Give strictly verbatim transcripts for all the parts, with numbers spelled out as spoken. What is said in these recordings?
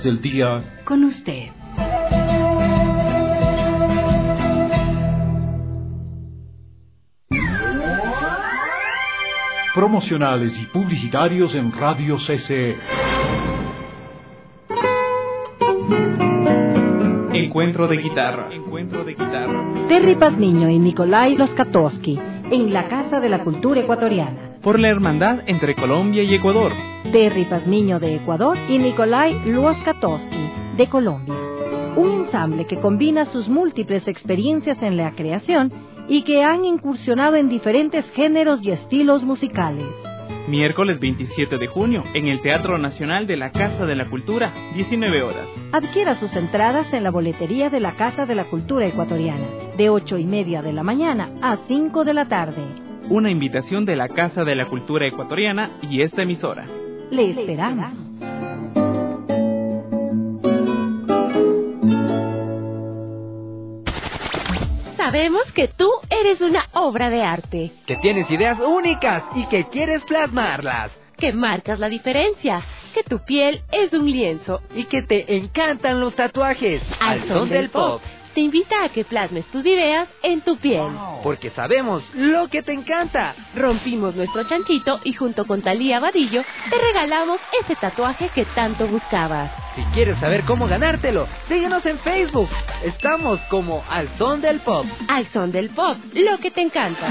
noticias del día con usted. Promocionales y publicitarios en Radio C C E. Encuentro de guitarra. Encuentro de guitarra. Terry Pazmiño y Nikolai Loskatowski en la Casa de la Cultura Ecuatoriana. Por la hermandad entre Colombia y Ecuador. Terry Pazmiño de Ecuador y Nikolai Loskatowski de Colombia. Un ensamble que combina sus múltiples experiencias en la creación y que han incursionado en diferentes géneros y estilos musicales. Miércoles veintisiete de junio, en el Teatro Nacional de la Casa de la Cultura, diecinueve horas. Adquiera sus entradas en la boletería de la Casa de la Cultura Ecuatoriana, de ocho y media de la mañana a cinco de la tarde. Una invitación de la Casa de la Cultura Ecuatoriana y esta emisora. Le esperamos. Sabemos que tú eres una obra de arte. Que tienes ideas únicas y que quieres plasmarlas. Que marcas la diferencia. Que tu piel es un lienzo. Y que te encantan los tatuajes. Al son del pop. Te invita a que plasmes tus ideas en tu piel. Porque sabemos lo que te encanta. Rompimos nuestro chanchito y junto con Talía Vadillo te regalamos ese tatuaje que tanto buscabas. Si quieres saber cómo ganártelo, síguenos en Facebook. Estamos como Al Son del Pop. Al Son del Pop, lo que te encanta.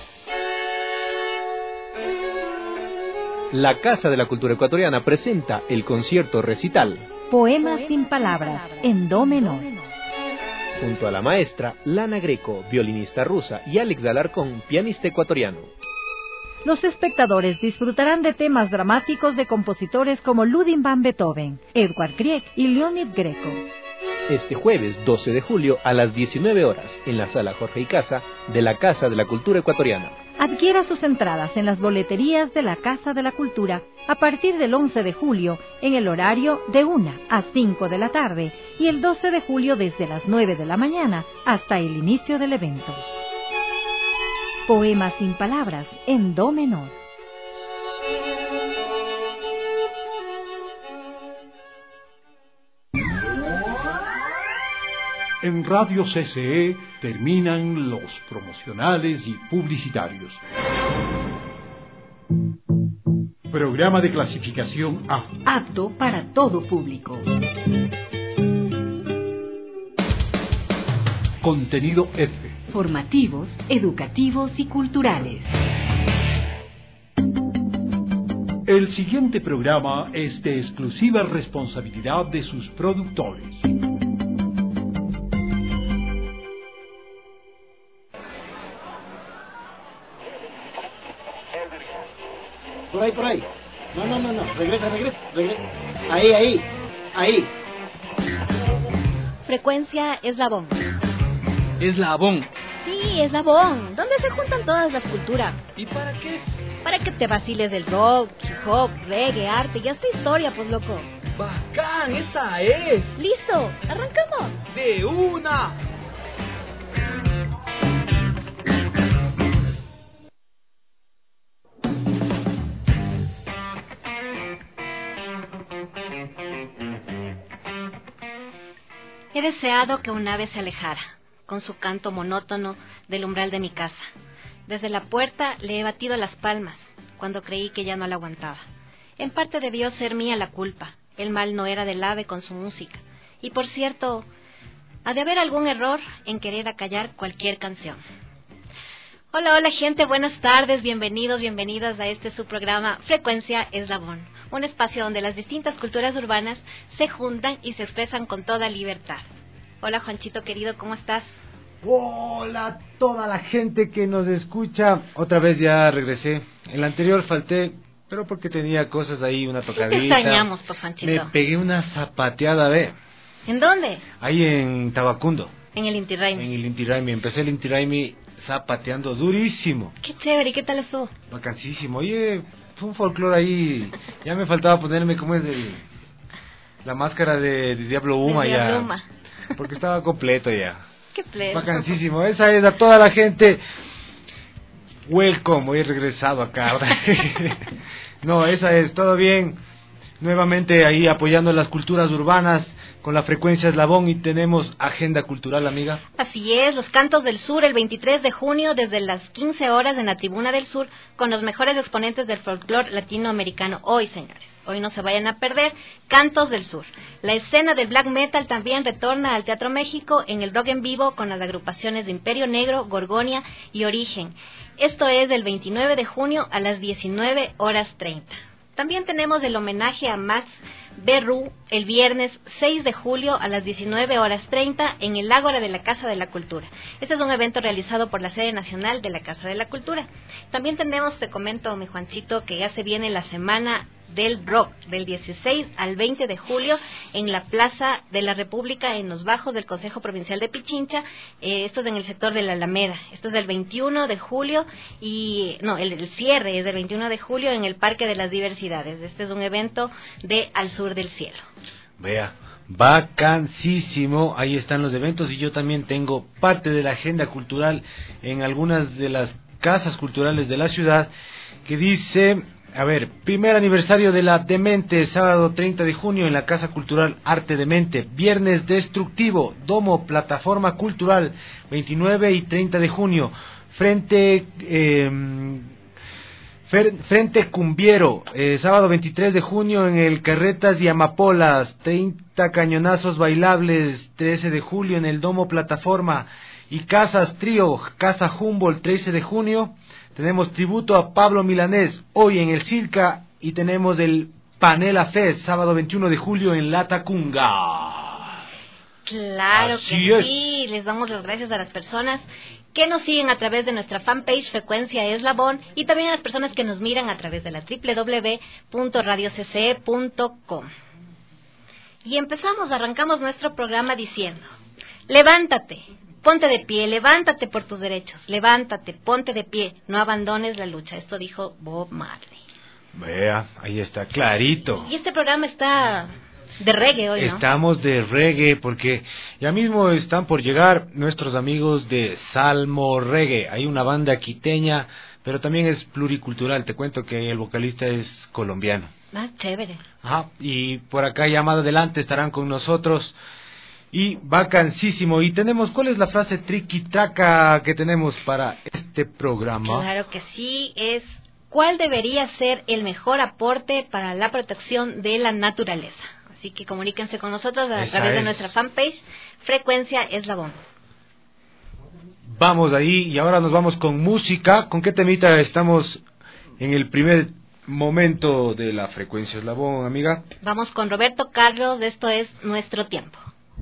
La Casa de la Cultura Ecuatoriana presenta el concierto recital Poemas sin palabras, en do menor. Junto a la maestra Lana Greco, violinista rusa, y Alex Alarcón, pianista ecuatoriano. Los espectadores disfrutarán de temas dramáticos de compositores como Ludwig van Beethoven, Edvard Grieg y Leonid Greco. Este jueves doce de julio a las diecinueve horas en la Sala Jorge y Casa de la Casa de la Cultura Ecuatoriana. Adquiera sus entradas en las boleterías de la Casa de la Cultura a partir del once de julio en el horario de una a cinco de la tarde y el doce de julio desde las nueve de la mañana hasta el inicio del evento. Poemas sin palabras en do menor. En Radio C C E terminan los promocionales y publicitarios. Programa de clasificación A. Apto para todo público. Contenido F. Formativos, educativos y culturales. El siguiente programa es de exclusiva responsabilidad de sus productores. Por ahí, por ahí. No, no, no, no. Regresa, regresa, regresa. Ahí, ahí, ahí. Frecuencia Eslabón. Eslabón. Sí, Eslabón. ¿Dónde se juntan todas las culturas? ¿Y para qué? Para que te vaciles del rock, hip hop, reggae, arte y hasta historia, pues loco. ¡Bacán! ¡Esa es! ¡Listo! ¡Arrancamos! ¡De una! He deseado que un ave se alejara, con su canto monótono del umbral de mi casa. Desde la puerta le he batido las palmas, cuando creí que ya no la aguantaba. En parte debió ser mía la culpa, el mal no era del ave con su música. Y por cierto, ha de haber algún error en querer acallar cualquier canción. Hola, hola gente, buenas tardes, bienvenidos, bienvenidas a este su programa Frecuencia Eslabón. Un espacio donde las distintas culturas urbanas se juntan y se expresan con toda libertad. Hola Juanchito querido, ¿cómo estás? Hola a toda la gente que nos escucha. Otra vez ya regresé. En la anterior falté, pero porque tenía cosas ahí, una tocadita. Sí te extrañamos, pues Juanchito. Me pegué una zapateada, ve. ¿En dónde? Ahí en Tabacundo. En el Inti Raymi. En el Inti Raymi. Empecé el Inti Raymi zapateando durísimo. Qué chévere, ¿y qué tal estuvo? Vacancísimo. Oye, fue un folclore ahí. Ya me faltaba ponerme, ¿cómo es? El, la máscara de, de Diablo Uma de ya. Diablo Uma. Porque estaba completo ya. Qué pleno. Vacancísimo. Esa es a toda la gente. Welcome. Hoy he regresado acá. No, esa es. Todo bien. nuevamente ahí apoyando las culturas urbanas con la frecuencia Eslabón y tenemos agenda cultural, amiga. Así es, los Cantos del Sur el veintitrés de junio desde las quince horas en la Tribuna del Sur con los mejores exponentes del folclore latinoamericano. Hoy, señores, hoy no se vayan a perder, Cantos del Sur. La escena del black metal también retorna al Teatro México en el rock en vivo con las agrupaciones de Imperio Negro, Gorgonia y Origen. Esto es el veintinueve de junio a las diecinueve horas treinta. También tenemos el homenaje a Max Berru el viernes seis de julio a las diecinueve horas treinta en el Ágora de la Casa de la Cultura. Este es un evento realizado por la sede nacional de la Casa de la Cultura. También tenemos, te comento, mi Juancito, que ya se viene la semana del rock del dieciséis al veinte de julio en la Plaza de la República en los bajos del Consejo Provincial de Pichincha. Eh, esto es en el sector de la Alameda. Esto es del veintiuno de julio y no, el, el cierre es del veintiuno de julio en el Parque de las Diversidades. Este es un evento de Al Sur del Cielo. Vea, vacancísimo, ahí están los eventos y yo también tengo parte de la agenda cultural en algunas de las casas culturales de la ciudad que dice... A ver, primer aniversario de la Demente, sábado treinta de junio en la Casa Cultural Arte Demente. Viernes Destructivo, Domo, Plataforma Cultural, veintinueve y treinta de junio. Frente eh, Frente Cumbiero, eh, sábado veintitrés de junio en el Carretas y Amapolas. treinta cañonazos bailables, trece de julio en el Domo Plataforma. Y Casas Trío, Casa Humboldt, trece de junio. Tenemos tributo a Pablo Milanés hoy en el Circa y tenemos el Panela Fest, sábado veintiuno de julio en La Tacunga. Claro Así que es. sí, les damos las gracias a las personas que nos siguen a través de nuestra fanpage Frecuencia Eslabón y también a las personas que nos miran a través de la doble u doble u doble u punto radio c c e punto com. Y empezamos, arrancamos nuestro programa diciendo, levántate. Ponte de pie, levántate por tus derechos, levántate, ponte de pie, no abandones la lucha. Esto dijo Bob Marley. Vea, ahí está, clarito. Y este programa está de reggae hoy, ¿no? Estamos de reggae porque ya mismo están por llegar nuestros amigos de Salmo Reggae. Hay una banda quiteña, pero también es pluricultural. Te cuento que el vocalista es colombiano. Ah, chévere. Ajá, y por acá ya más adelante estarán con nosotros. Y vacancísimo. Y tenemos, ¿cuál es la frase triqui-traca que tenemos para este programa? Claro que sí, es ¿cuál debería ser el mejor aporte para la protección de la naturaleza? Así que comuníquense con nosotros a Esa través de es. nuestra fanpage Frecuencia Eslabón. Vamos ahí y ahora nos vamos con música. ¿Con qué temita estamos en el primer momento de la Frecuencia Eslabón, amiga? Vamos con Roberto Carlos, esto es Nuestro Tiempo.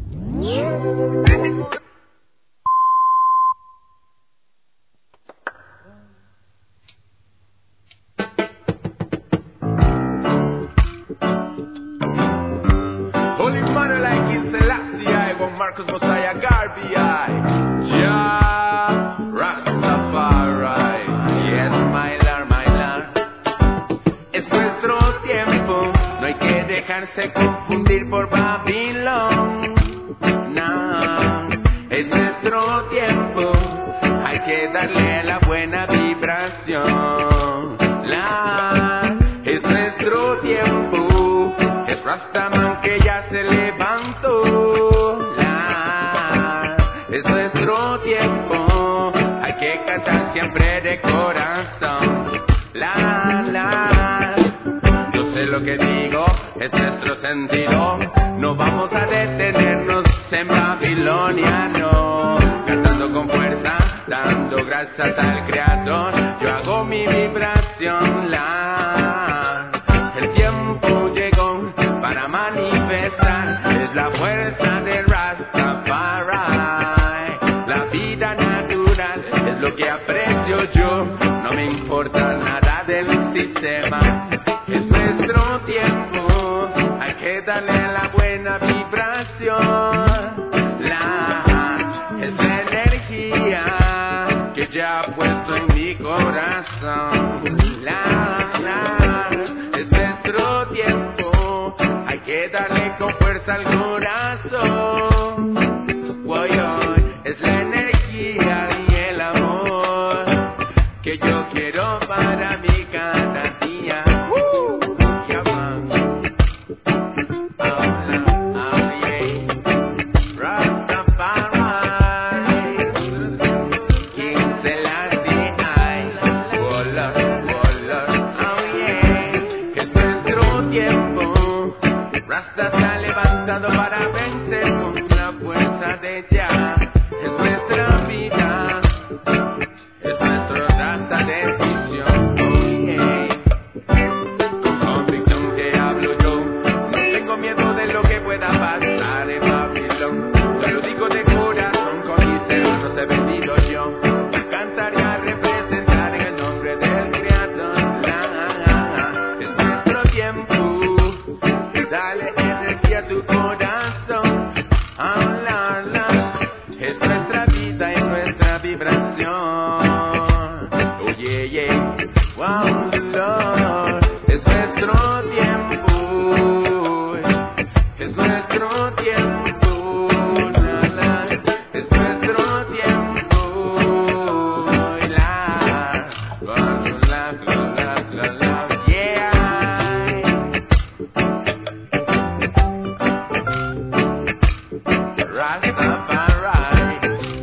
Holy Mother like in Selassie, I want Marcus Mosiah Garvey, Jah Rastafari, yes my Lord, my Lord. Es nuestro tiempo, no hay que dejarse confundir por Babilón. No, es nuestro tiempo, hay que darle la buena vibración. La, es nuestro tiempo, es Rastaman que ya se levantó. La, es nuestro tiempo, hay que cantar siempre de corazón. La, la, yo sé lo que digo, es nuestro sentido. No vamos a detenernos en Babilonia, no. Cantando con fuerza, dando gracias al Creador. Yo hago mi vibración, la. El tiempo llegó para manifestar. Es la fuerza de Rastafari. La vida natural es lo que aprecio yo. No me importa nada del sistema. Es nuestro tiempo, hay que darle la buena vibración. La, es la energía que ya ha puesto en mi corazón. La, la, es nuestro tiempo, hay que darle con fuerza al corazón. Woy, woy, es la energía y el amor que yo quiero para mí cada día. Uh, yeah, man. ha levantado para vencer con la fuerza de ya. Es nuestra vida, es nuestra raza decisión. Oh, yeah. Con convicción que hablo yo, no tengo miedo de lo que pueda pasar en Babilón. Yo lo digo de corazón, con mis hermanos he venido yo a cantar y a representar en el nombre del Creador. Es nuestro tiempo, dale energía a tu corazón. Ah, la, la. Es nuestra vida y nuestra vibración. Oh yeah, yeah. Wow, Lord. Es nuestro tiempo. Es nuestro tiempo. La, la. Es nuestro tiempo. La, la, la, la, la, la. Yeah. Rastafari,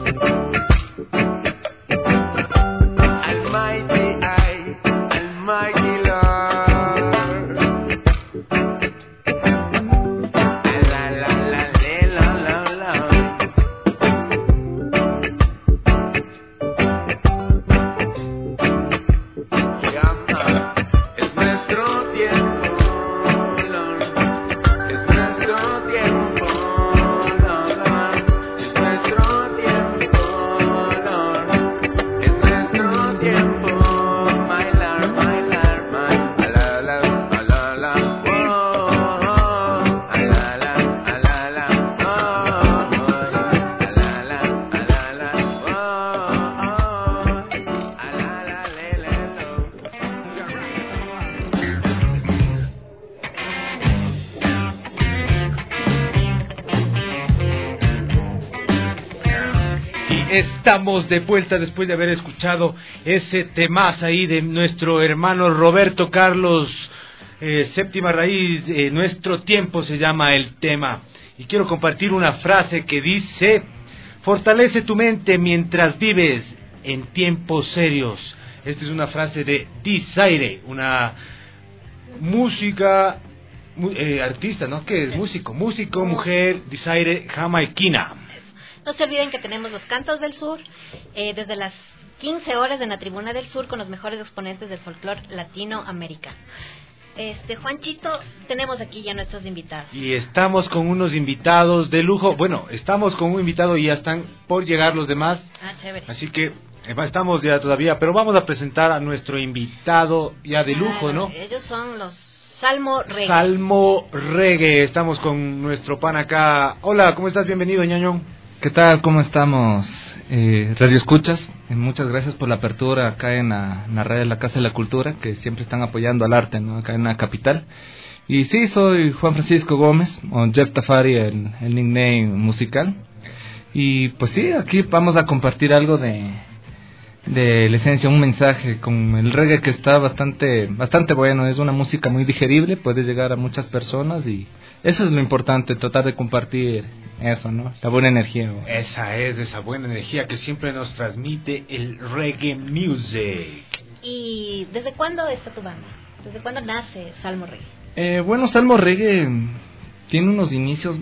Almighty I, Almighty Lord. La la la la la la la. Yeah, es nuestro tiempo, Lord. Es nuestro tiempo. Estamos de vuelta después de haber escuchado ese temaz ahí de nuestro hermano Roberto Carlos, eh, Séptima Raíz. eh, Nuestro tiempo se llama el tema. Y quiero compartir una frase que dice: fortalece tu mente mientras vives en tiempos serios. Esta es una frase de Desire, una música, eh, artista, ¿no? ¿Qué es? Músico, músico, mujer, Desire, jamaiquina. No se olviden que tenemos los Cantos del Sur, eh, desde las quince horas en la Tribuna del Sur, con los mejores exponentes del folclore latinoamericano. Este, Juanchito, tenemos aquí ya nuestros invitados. Y estamos con unos invitados de lujo. Bueno, estamos con un invitado y ya están por llegar los demás. Ah, chévere. Así que eh, estamos ya todavía, pero vamos a presentar a nuestro invitado ya de lujo, ¿no? Ellos son los Salmo Reggae. Salmo Reggae. Estamos con nuestro pan acá. Hola, ¿cómo estás? Bienvenido, ñañón. ¿Qué tal? ¿Cómo estamos? Eh, Radio Escuchas, eh, muchas gracias por la apertura acá en la, en la red de la Casa de la Cultura, que siempre están apoyando al arte, ¿no? Acá en la capital. Y sí, soy Juan Francisco Gómez, o Jeff Tafari, el, el nickname musical. Y pues sí, aquí vamos a compartir algo de, de la esencia, un mensaje con el reggae, que está bastante, bastante bueno. Es una música muy digerible, puede llegar a muchas personas y eso es lo importante, tratar de compartir eso, ¿no? La buena energía. ¿No? Esa es, esa buena energía que siempre nos transmite el reggae music. ¿Y desde cuándo está tu banda? ¿Desde cuándo nace Salmo Reggae? Eh, bueno, Salmo Reggae tiene unos inicios,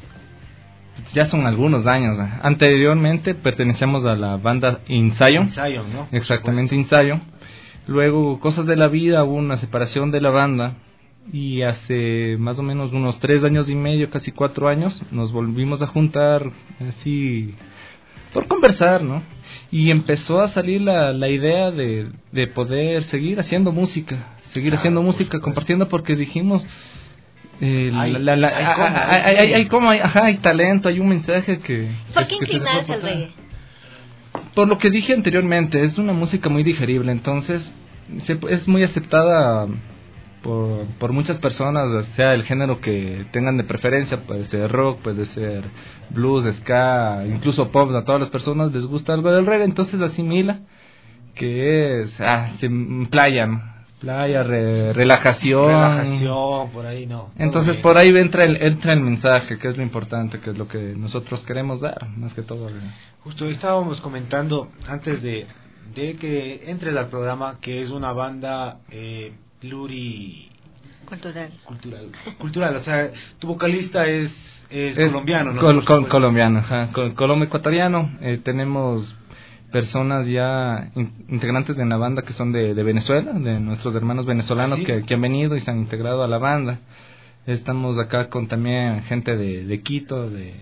ya son algunos años. Anteriormente pertenecíamos a la banda Ensayo. Ensayo, ¿no? Exactamente, Ensayo. Luego, cosas de la vida, hubo una separación de la banda. Y hace más o menos unos tres años y medio, casi cuatro años, nos volvimos a juntar así por conversar, ¿no? Y empezó a salir la, la idea de, de poder seguir haciendo música, seguir claro, haciendo música, compartiendo, porque dijimos, eh, hay, la, la, la, hay, como, hay, hay, hay, hay, como, hay, ajá, hay talento, hay un mensaje que... ¿Por qué inclinarse al reggae? Por lo que dije anteriormente, es una música muy digerible, entonces es muy aceptada por, por muchas personas, sea el género que tengan de preferencia. Puede ser rock, puede ser blues, ska, incluso pop. A todas las personas les gusta algo del reggae, entonces asimila que es ah, se, playa, ¿no? Playa, re, relajación. Relajación, por ahí no. Entonces por ahí entra el, entra el mensaje, que es lo importante, que es lo que nosotros queremos dar, más que todo. Justo estábamos comentando antes de, de que entres al programa que es una banda eh, pluri... Cultural. Cultural. Cultural, o sea, tu vocalista es, es, Es colombiano, ¿no? col- col- colombiano, ajá, col- colombo ecuatoriano. Eh, tenemos personas ya in- integrantes de la banda que son de, de Venezuela, de nuestros hermanos venezolanos ¿Sí? que, que han venido y se han integrado a la banda. Estamos acá con también gente de, de Quito, de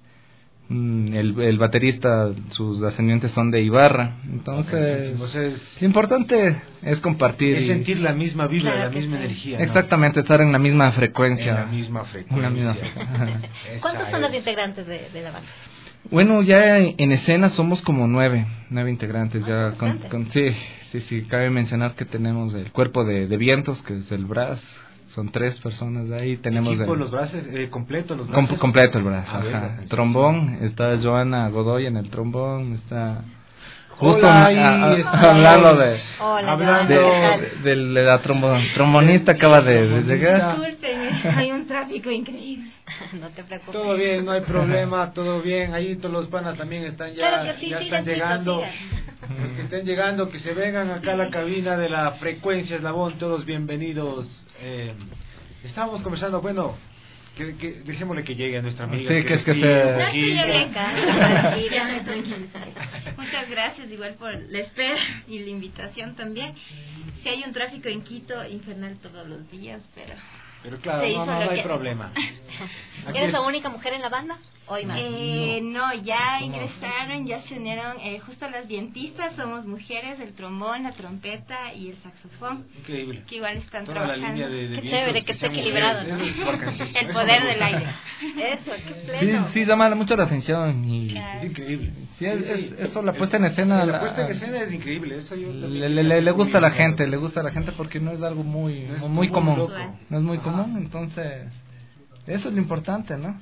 mm, el, el baterista, sus ascendientes son de Ibarra. Entonces, Entonces lo importante es compartir. es y- sentir la misma vibra, Claro la que misma sí. energía, ¿no? Exactamente, estar en la misma frecuencia. En la misma frecuencia. Una misma frecuencia. Esa ¿Cuántos son los es. integrantes de, de la banda? Bueno, ya en, en escena somos como nueve, nueve integrantes. Ah, ya con, bastante. con- sí, sí, sí. Cabe mencionar que tenemos el cuerpo de, de vientos, que es el brass. Son tres personas de ahí. Tenemos ¿Equipo el, los brazos, eh, completo los com- brazos? completo el brazo. Ah, Ajá. bueno, sí, Trombón, está Joana Godoy en el trombón, está justo Hola, a- ahí a- está. hablando de, Hola, Hablando- de, Joana. de- de la trombo- trombonista acaba de, de llegar. Disculpen, hay un tráfico increíble. No te preocupes. Todo bien, no hay problema, todo bien. Ahí todos los panas también están ya, Claro que sí, ya sigan, están chicos, llegando. sigan. Los que estén llegando, que se vengan acá a la cabina de la frecuencia Eslabón, todos bienvenidos. Eh, estábamos conversando, bueno, que, que dejémosle que llegue a nuestra amiga. Sí, que es que sí, se- No, aquí. estoy ya bien, Tranquila. ya me tranquilicé. Muchas gracias igual por la espera y la invitación también. Si hay un tráfico en Quito infernal todos los días, pero Pero claro, se no, hizo no, lo no hay que- problema. Aquí ¿Eres es- la única mujer en la banda? ¿O hay más? Eh, no. ya ingresaron, ya se unieron eh, justo las vientistas, somos mujeres, el trombón, la trompeta y el saxofón, Increíble. que igual están Toda la trabajando. línea de, de Qué vientos chévere, que esté sean equilibrado, mujeres, ¿no? eso es bacanísimo, El eso poder me del gusta. aire. Eso, qué Sí, pleno. sí, llama mucho la atención y Es increíble. sí, es- es- eso, la puesta en escena, La la- puesta en escena es increíble. Eso yo también le, le, le, le gusta a la muy gente, bien. le gusta a la gente porque no es algo muy No es muy común, común, loco. no es muy Ajá. común, entonces eso es lo importante, ¿no?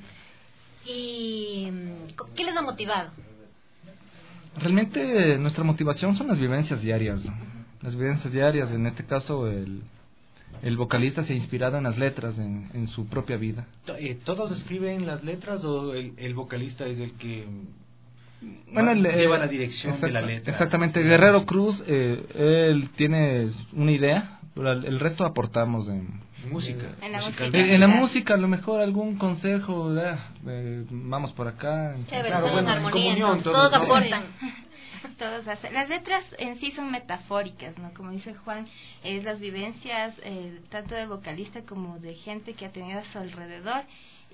¿Y mm, qué les ha motivado? Realmente nuestra motivación son las vivencias diarias, ¿no? Las vivencias diarias, en este caso el, el vocalista se ha inspirado en las letras, en, en su propia vida. To- eh, ¿Todos escriben las letras o el, el vocalista es el que Bueno, va- el, eh, lleva la dirección de la exacta- letra? Exactamente, Guerrero Cruz, eh, él tiene una idea, pero el, el resto aportamos en Música. En la musicalmente. En, en la música, a lo mejor algún consejo, ¿verdad? Eh, vamos por acá. Chévere, Claro, todos bueno, en en armonía, comunión entonces, todos, todos ¿no? aportan. Todos hacen. Las letras en sí son metafóricas, ¿no? Como dice Juan, es las vivencias eh, tanto del vocalista como de gente que ha tenido a su alrededor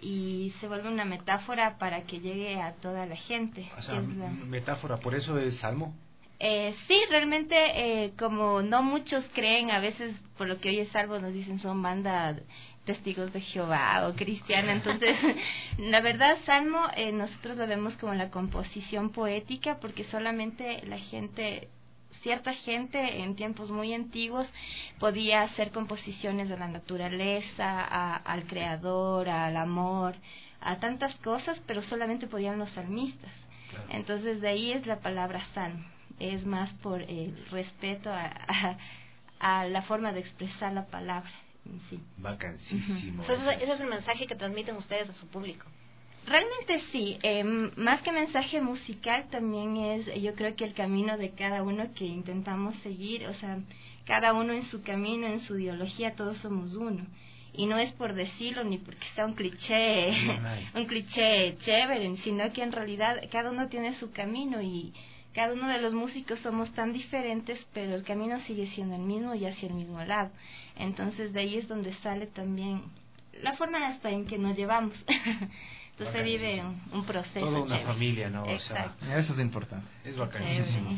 y se vuelve una metáfora para que llegue a toda la gente. O sea, Es la- metáfora, por eso es salmo. Eh, sí, realmente, eh, como no muchos creen, a veces por lo que hoy es salvo nos dicen son banda testigos de Jehová o cristiana, entonces la verdad Salmo eh, nosotros lo vemos como la composición poética porque solamente la gente, cierta gente en tiempos muy antiguos podía hacer composiciones de la naturaleza, a, al creador, al amor, a tantas cosas, pero solamente podían los salmistas. Claro. Entonces de ahí es la palabra salmo, es más por el respeto a, a, a la forma de expresar la palabra en sí. Vacancísimo. Entonces, ese es el mensaje que transmiten ustedes a su público. Realmente sí, eh, más que mensaje musical también es, yo creo que el camino de cada uno que intentamos seguir, o sea, cada uno en su camino, en su ideología, todos somos uno. Y no es por decirlo ni porque sea un cliché, un cliché chévere, sino que en realidad cada uno tiene su camino y cada uno de los músicos somos tan diferentes, pero el camino sigue siendo el mismo y hacia el mismo lado. Entonces de ahí es donde sale también la forma hasta en que nos llevamos. Entonces se vive un, un proceso Toda una chévere. familia, ¿no? O Exacto. sea, Eso es importante. es vacancísimo.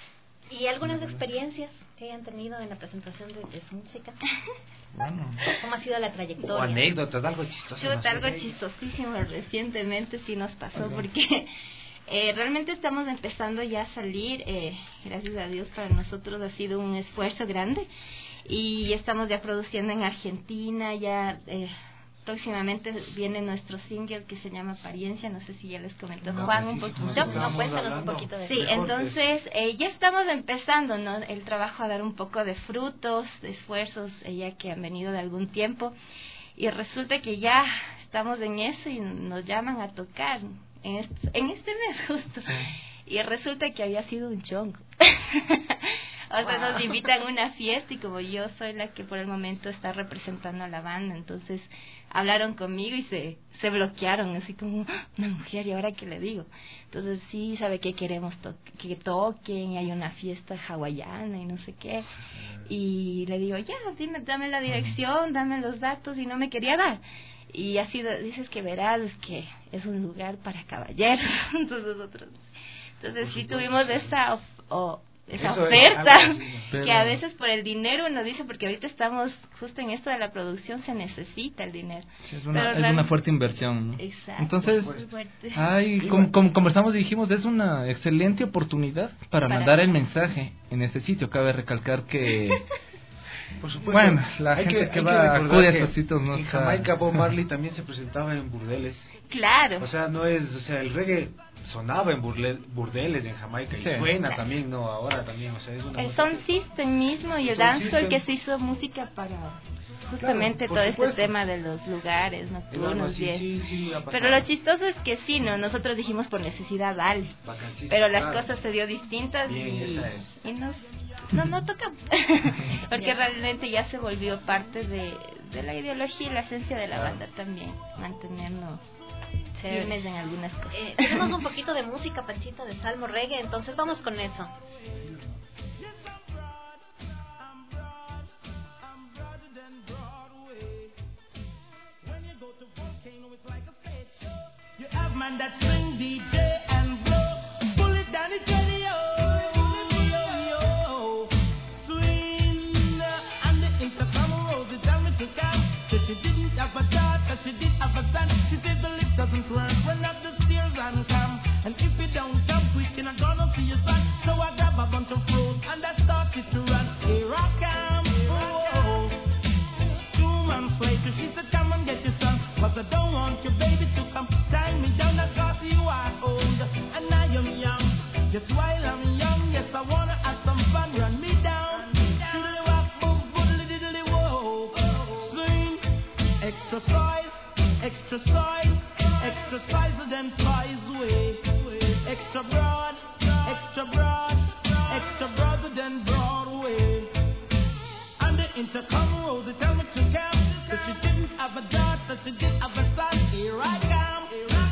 ¿Y algunas experiencias que hayan tenido en la presentación de, de su música? Bueno. ¿Cómo ha sido la trayectoria? O anécdotas, algo chistoso. no Chuta, sé. algo chistosísimo recientemente sí nos pasó porque eh, realmente estamos empezando ya a salir, eh, gracias a Dios para nosotros ha sido un esfuerzo grande y estamos ya produciendo en Argentina, ya eh, próximamente viene nuestro single que se llama Apariencia, no sé si ya les comentó No, Juan sí, un sí, poquito. nosotros No, estábamos cuéntanos un hablando poquito de Sí, eso. mejor, entonces eh, ya estamos empezando, ¿no? El trabajo a dar un poco de frutos, de esfuerzos, eh, ya que han venido de algún tiempo. Y resulta que ya estamos en eso y nos llaman a tocar en este, en este mes justo. Sí. Y resulta que había sido un chongo. O sea, nos invitan a una fiesta y como yo soy la que por el momento está representando a la banda, entonces hablaron conmigo y se se bloquearon, así como, una mujer, ¿y ahora qué le digo? Entonces sí, sabe que queremos to que toquen, y hay una fiesta hawaiana y no sé qué. Y le digo, ya, dime, dame la dirección, dame los datos, y no me quería dar. Y así dices que verás, es que es un lugar para caballeros. Entonces nosotros, entonces sí tuvimos esa of o esa Eso oferta así, pero... que a veces por el dinero uno dice, porque ahorita estamos justo en esto de la producción, se necesita el dinero. Sí, es una, pero es una fuerte inversión, ¿no? Exacto. Entonces, ay, como, como conversamos y dijimos, es una excelente oportunidad para, para mandar el mensaje en este sitio. Cabe recalcar que por supuesto, bueno, la hay gente que, que hay va que acude a que estos sitios no en está... Jamaica Bob Marley también se presentaba en burdeles. Claro. O sea, no es, o sea, el reggae sonaba en burle, burdeles en Jamaica y sí. suena claro. también, no, ahora también, o sea, es una el Sound que... System mismo y el dancehall que se hizo música para justamente claro, todo supuesto. Este tema de los lugares nocturnos sí, sí, sí, pero lo chistoso es que sí, no, nosotros dijimos por necesidad dale, pero las claro. cosas se dio distintas Bien, y, esa es. y nos no no toca porque realmente ya se volvió parte de, de la ideología y la esencia de la claro. banda también, mantenernos firmes en algunas cosas. Eh, tenemos un poquito de música, Panchito, de Salmo Reggae, entonces vamos con eso. Man that swing D J and blow, pull it down the radio, yo, yo. Swing and the intercom rose, it tell me to come. Said she didn't have a daughter, she did have a son. She said the lift doesn't work, run up the stairs and come. And if you don't come quick, you're not gonna see your son. So I grab a bunch of fruit and I started to run. Here I come, oh. Two months later, she said come and get your son, 'cause I don't want your baby to come. Tie me down because you are old and I am young. Just while I'm young, yes I wanna have some fun. Run me down, shoodly wop, boom, boodly diddly whoa. Swing, exercise, exercise, exercise then size way. Extra broad, extra broad, extra broader than Broadway. And the intercom rose, they tell me to come. That she didn't have a daughter, she did have a son. Here I come.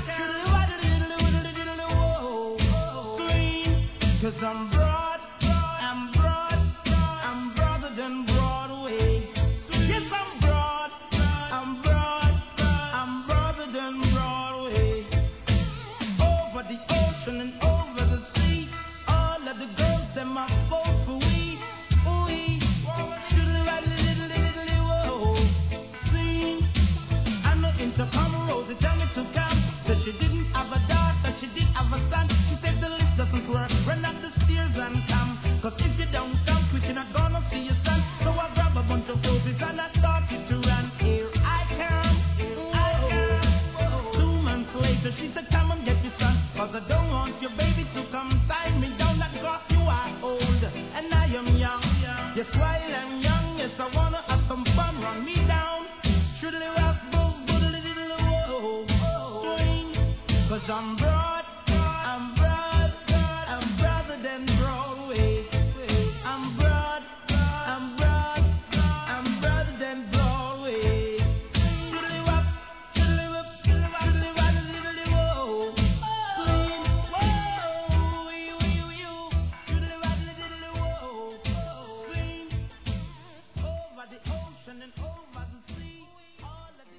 Cause I'm broad, I'm broad, I'm broader than Broadway. Yes, I'm broad, I'm broad, I'm broader than Broadway. Over the ocean and over the sea, all of the girls, them are folk for we. Ooh-wee, shoodly-waddly-diddly-diddly, whoa. Sing, and the intercom rose, they tell me to come. Said she didn't have a daughter, she did have a son. She said the list doesn't work, run up the stairs and come. 'Cause if you don't come quick, you're not gonna see your son. So I grab a bunch of roses and I started to run. Here I come, here I come. Two months later, she said come and get your son, 'cause I don't want your baby to come tie me down. Because you are old and I am young. Yes, while I'm young, yes I wanna have some fun. Run me down, shoodly wop, boom, boodly diddly whoa. Swing, 'cause I'm broad, I'm broad, I'm broader than Broadway. I'm broad, I'm broad, I'm broader than Broadway. Shoodly wop, shoodly wop, shoodly wop, shoodly wop, shoodly whoa. Swing, whoa, wee, wee, wee, shoodly wop, shoodly whoa. Swing, over the ocean and over the sea, all of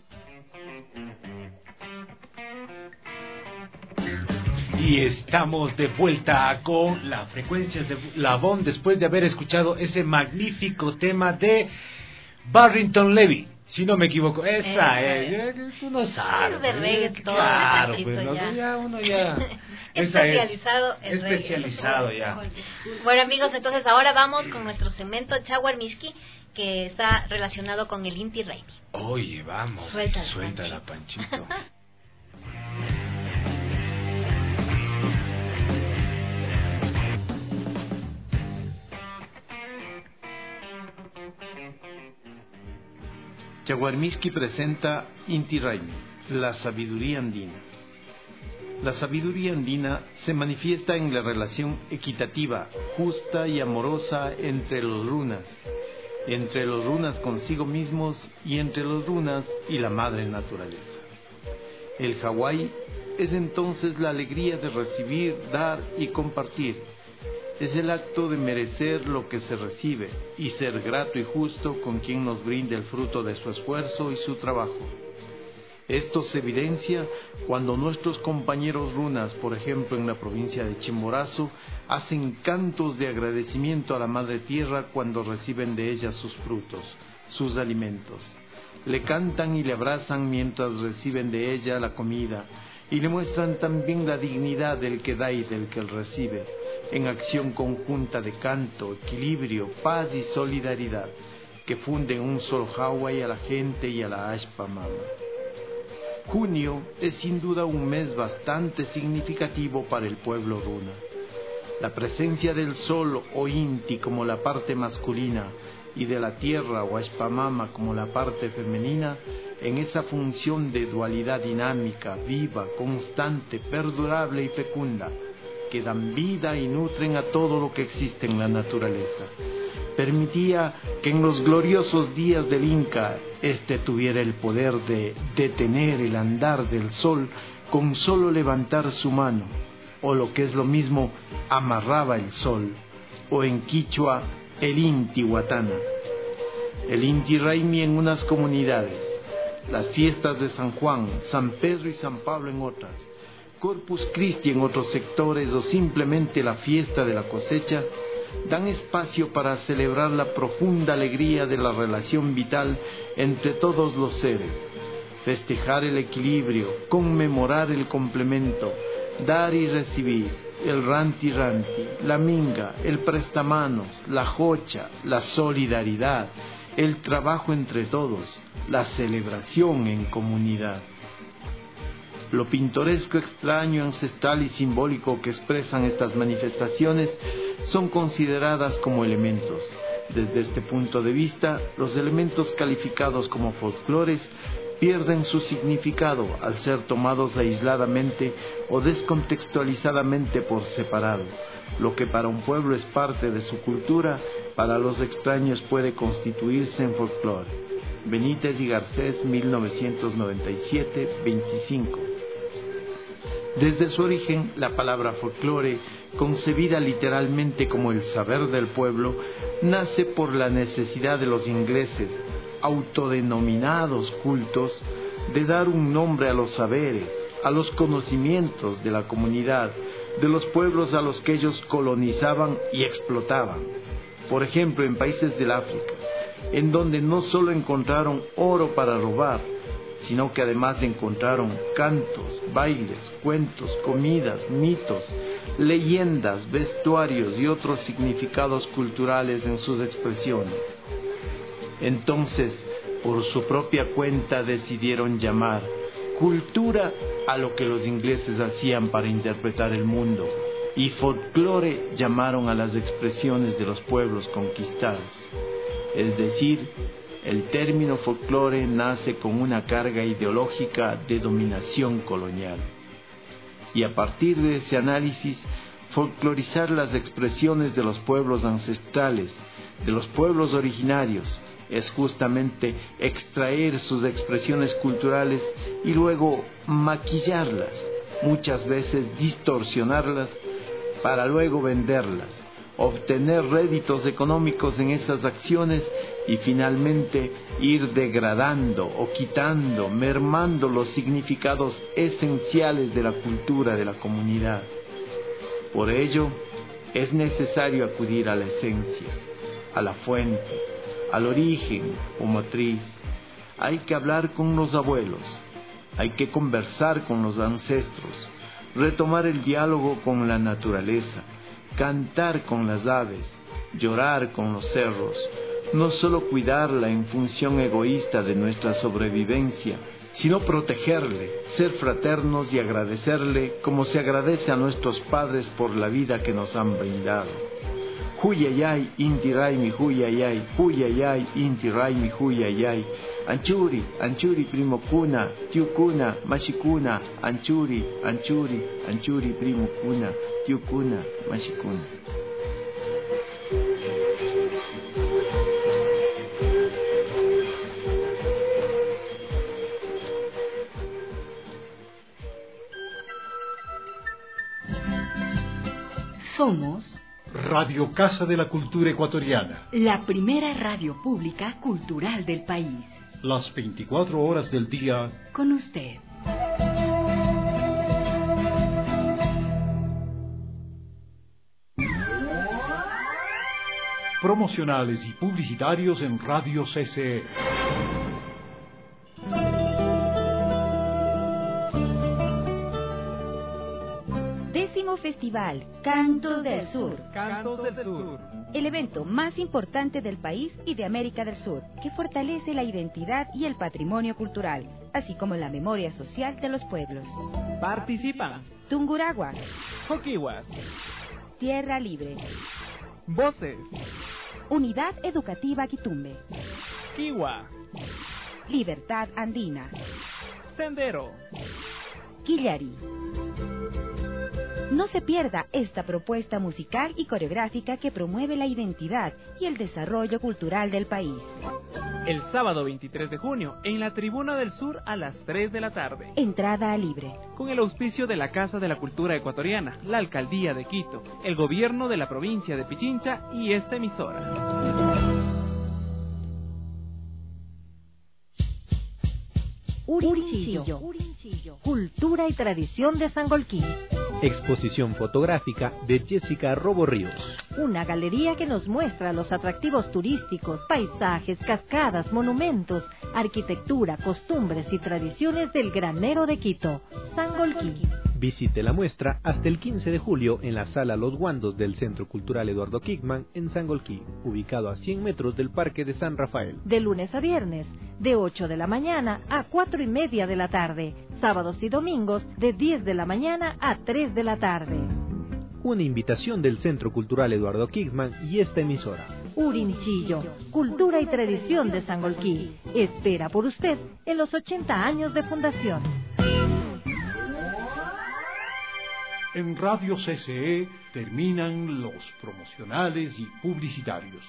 the... Y estamos de vuelta con la frecuencia de Labón después de haber escuchado ese magnífico tema de Barrington Levy. Si no me equivoco, esa eh, es, tú no sabes. Es de reggaetón, claro, de pues no, ya. ya uno ya esa especializado es, en especializado ya. Bueno amigos, entonces ahora vamos con nuestro segmento Jaguar Miski, que está relacionado con el Inti Raymi. Oye, vamos, suéltala, suéltala Panchito. Jaguar Miski presenta Inti Raymi, la sabiduría andina. La sabiduría andina se manifiesta en la relación equitativa, justa y amorosa entre los runas, entre los runas consigo mismos y entre los runas y la madre naturaleza. El Hawái es entonces la alegría de recibir, dar y compartir. Es el acto de merecer lo que se recibe y ser grato y justo con quien nos brinda el fruto de su esfuerzo y su trabajo. Esto se evidencia cuando nuestros compañeros runas, por ejemplo en la provincia de Chimborazo, hacen cantos de agradecimiento a la Madre Tierra cuando reciben de ella sus frutos, sus alimentos. Le cantan y le abrazan mientras reciben de ella la comida, y le muestran también la dignidad del que da y del que recibe, en acción conjunta de canto, equilibrio, paz y solidaridad, que funden un solo Hawái a la gente y a la Ashpa Mama. Junio es sin duda un mes bastante significativo para el pueblo runa. La presencia del sol o Inti como la parte masculina y de la tierra o Ashpamama como la parte femenina, en esa función de dualidad dinámica, viva, constante, perdurable y fecunda, que dan vida y nutren a todo lo que existe en la naturaleza. Permitía que en los gloriosos días del Inca, éste tuviera el poder de detener el andar del sol con solo levantar su mano, o lo que es lo mismo, amarraba el sol, o en quichua, el Inti Huatana. El Inti Raymi en unas comunidades, las fiestas de San Juan, San Pedro y San Pablo en otras, Corpus Christi en otros sectores o simplemente la fiesta de la cosecha, dan espacio para celebrar la profunda alegría de la relación vital entre todos los seres, festejar el equilibrio, conmemorar el complemento, dar y recibir, el ranti ranti, la minga, el prestamanos, la jocha, la solidaridad, el trabajo entre todos, la celebración en comunidad. Lo pintoresco, extraño, ancestral y simbólico que expresan estas manifestaciones son consideradas como elementos. Desde este punto de vista, los elementos calificados como folclores pierden su significado al ser tomados aisladamente o descontextualizadamente por separado. Lo que para un pueblo es parte de su cultura, para los extraños puede constituirse en folclore. Benítez y Garcés, mil novecientos noventa y siete, veinticinco. Desde su origen, la palabra folclore, concebida literalmente como el saber del pueblo, nace por la necesidad de los ingleses, autodenominados cultos, de dar un nombre a los saberes, a los conocimientos de la comunidad, de los pueblos a los que ellos colonizaban y explotaban. Por ejemplo, en países del África, en donde no solo encontraron oro para robar, sino que además encontraron cantos, bailes, cuentos, comidas, mitos, leyendas, vestuarios y otros significados culturales en sus expresiones. Entonces, por su propia cuenta decidieron llamar cultura a lo que los ingleses hacían para interpretar el mundo, y folclore llamaron a las expresiones de los pueblos conquistados. Es decir, el término folclore nace con una carga ideológica de dominación colonial. Y a partir de ese análisis, folclorizar las expresiones de los pueblos ancestrales, de los pueblos originarios, es justamente extraer sus expresiones culturales y luego maquillarlas, muchas veces distorsionarlas, para luego venderlas, obtener réditos económicos en esas acciones y finalmente ir degradando o quitando, mermando los significados esenciales de la cultura de la comunidad. Por ello, es necesario acudir a la esencia, a la fuente, al origen o matriz. Hay que hablar con los abuelos, hay que conversar con los ancestros, retomar el diálogo con la naturaleza, cantar con las aves, llorar con los cerros, no solo cuidarla en función egoísta de nuestra sobrevivencia, sino protegerle, ser fraternos y agradecerle como se agradece a nuestros padres por la vida que nos han brindado. Huyayay, Inti Raymi, Huyayay, Huyayay, Inti Raymi, Huyayay, Anchuri, anchuri primo kuna, tiu kuna, mashikuna, anchuri, anchuri, anchuri primo kuna, tiu kuna, mashikuna. Somos Radio Casa de la Cultura Ecuatoriana, la primera radio pública cultural del país. Las veinticuatro horas del día con usted. Promocionales y publicitarios en Radio C C E. Festival Cantos del Sur. Cantos del Sur. El evento más importante del país y de América del Sur, que fortalece la identidad y el patrimonio cultural, así como la memoria social de los pueblos. Participan Tungurahua, Coquihuas, Tierra Libre, Voces, Unidad Educativa Quitumbe, Kiwa, Libertad Andina, Sendero, Quillari. No se pierda esta propuesta musical y coreográfica que promueve la identidad y el desarrollo cultural del país. El sábado veintitrés de junio, en la Tribuna del Sur a las tres de la tarde. Entrada libre. Con el auspicio de la Casa de la Cultura Ecuatoriana, la Alcaldía de Quito, el Gobierno de la Provincia de Pichincha y esta emisora. Urinchillo. Urinchillo. Cultura y tradición de Sangolquí. Exposición fotográfica de Jessica Robo Ríos. Una galería que nos muestra los atractivos turísticos, paisajes, cascadas, monumentos, arquitectura, costumbres y tradiciones del granero de Quito, Sangolquí. Visite la muestra hasta el quince de julio en la Sala Los Guandos del Centro Cultural Eduardo Kickman en Sangolquí, ubicado a cien metros del Parque de San Rafael. De lunes a viernes, de ocho de la mañana a cuatro y media de la tarde. Sábados y domingos, de diez de la mañana a tres de la tarde. Una invitación del Centro Cultural Eduardo Kickman y esta emisora. Urinchillo, cultura y tradición de Sangolquí. Espera por usted en los ochenta años de fundación. En Radio C C E terminan los promocionales y publicitarios.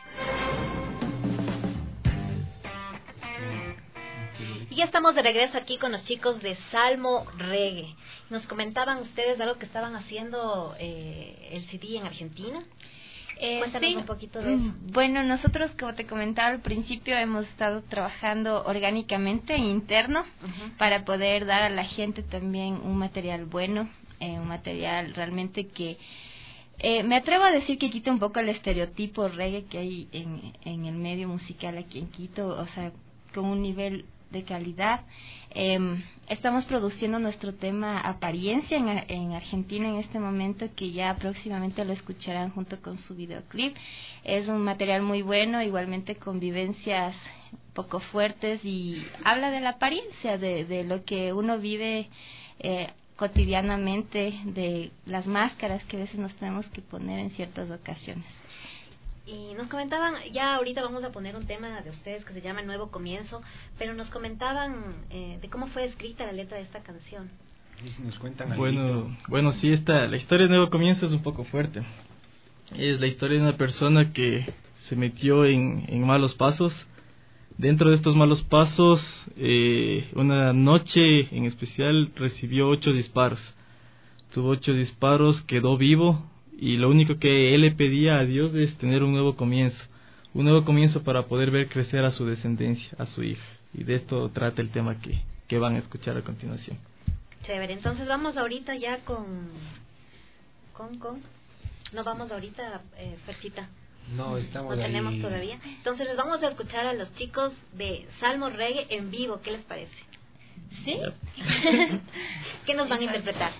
Y ya estamos de regreso aquí con los chicos de Salmo Reggae. Nos comentaban ustedes algo que estaban haciendo eh, el C D en Argentina. Eh, Cuéntanos sí. un poquito de eso. Bueno, nosotros, como te comentaba al principio, hemos estado trabajando orgánicamente interno uh-huh. para poder dar a la gente también un material bueno, eh, un material realmente que eh, me atrevo a decir que quita un poco el estereotipo reggae que hay en, en el medio musical aquí en Quito, o sea, con un nivel de calidad. Eh, estamos produciendo nuestro tema Apariencia en, en Argentina en este momento, que ya próximamente lo escucharán junto con su videoclip. Es un material muy bueno, igualmente con vivencias poco fuertes y habla de la apariencia, de, de lo que uno vive eh, cotidianamente, de las máscaras que a veces nos tenemos que poner en ciertas ocasiones. Y nos comentaban, ya ahorita vamos a poner un tema de ustedes que se llama Nuevo Comienzo, pero nos comentaban eh, de cómo fue escrita la letra de esta canción. Nos cuentan bueno, bueno, sí, esta, la historia de Nuevo Comienzo es un poco fuerte. Es la historia de una persona que se metió en, en malos pasos. Dentro de estos malos pasos, eh, una noche en especial recibió ocho disparos. Tuvo ocho disparos, quedó vivo. Y lo único que él le pedía a Dios es tener un nuevo comienzo, un nuevo comienzo para poder ver crecer a su descendencia, a su hija. Y de esto trata el tema que, que van a escuchar a continuación. Chévere, entonces vamos ahorita ya con... con, con... No vamos ahorita, eh, Fercita. No, estamos No ahí. tenemos todavía. Entonces les vamos a escuchar a los chicos de Salmo Reggae en vivo, ¿qué les parece? ¿Sí? ¿Qué nos van a interpretar?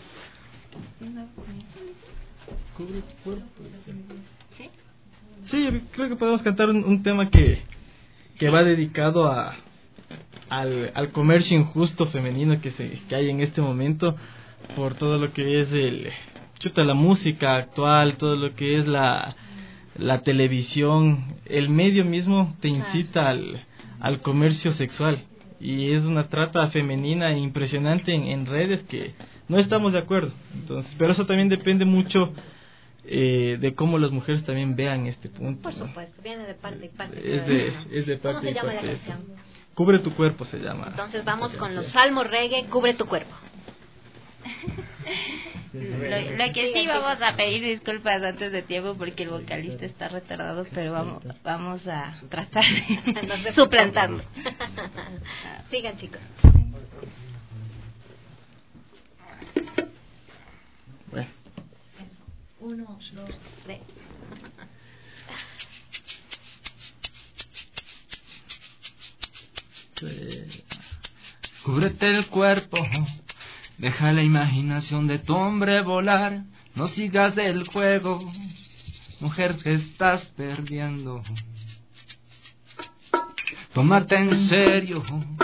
¿Sí? Sí, yo creo que podemos cantar un, un tema que, que va dedicado a al, al comercio injusto femenino que se que hay en este momento, por todo lo que es el chuta la música actual, todo lo que es la la televisión, el medio mismo te incita al al comercio sexual y es una trata femenina impresionante en, en redes que no estamos de acuerdo. Entonces, pero eso también depende mucho eh, de cómo las mujeres también vean este punto. Por ¿no? supuesto, viene de parte y parte. Es de, es de parte ¿Cómo se y llama parte la esto. canción? Cubre tu cuerpo se llama. Entonces vamos con los salmos reggae, cubre tu cuerpo. Lo, lo que sí vamos a pedir disculpas antes de tiempo porque el vocalista está retardado, pero vamos vamos a tratar de suplantarlo. Sigan, chicos. Bueno. Uno, dos, tres. Cúbrete el cuerpo, deja la imaginación de tu hombre volar, no sigas el juego, mujer que estás perdiendo. Tómate en serio,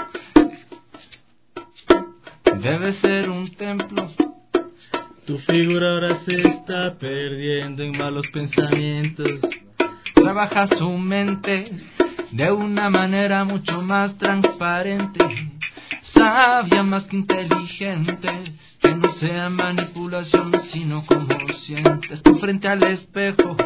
debe ser un templo. Tu figura ahora se está perdiendo en malos pensamientos. Trabaja su mente de una manera mucho más transparente, sabia más que inteligente, que no sea manipulación sino como sientes tú frente al espejo.